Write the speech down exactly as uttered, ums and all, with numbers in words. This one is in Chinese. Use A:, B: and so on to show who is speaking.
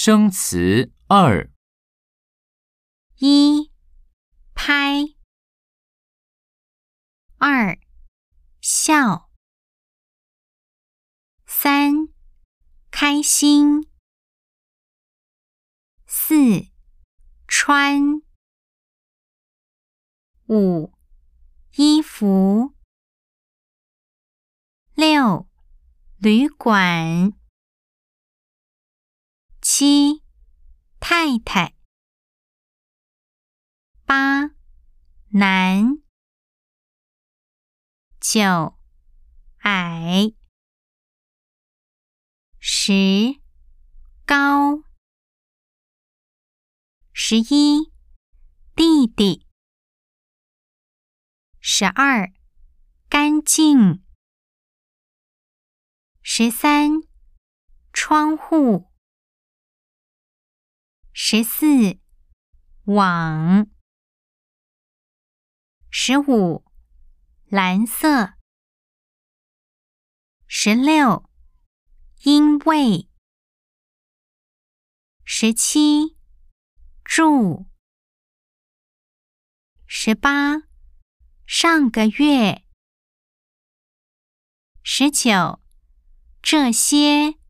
A: 生词二。
B: 一、拍。二、笑。三、开心。四、穿。五、衣服。六、旅馆。七、太太。八、男。九、矮。十、高。十一、弟弟。十二、干净。十三、窗户。十四、网。十五、蓝色。十六、因为。十七、住。十八、上个月。十九、这些。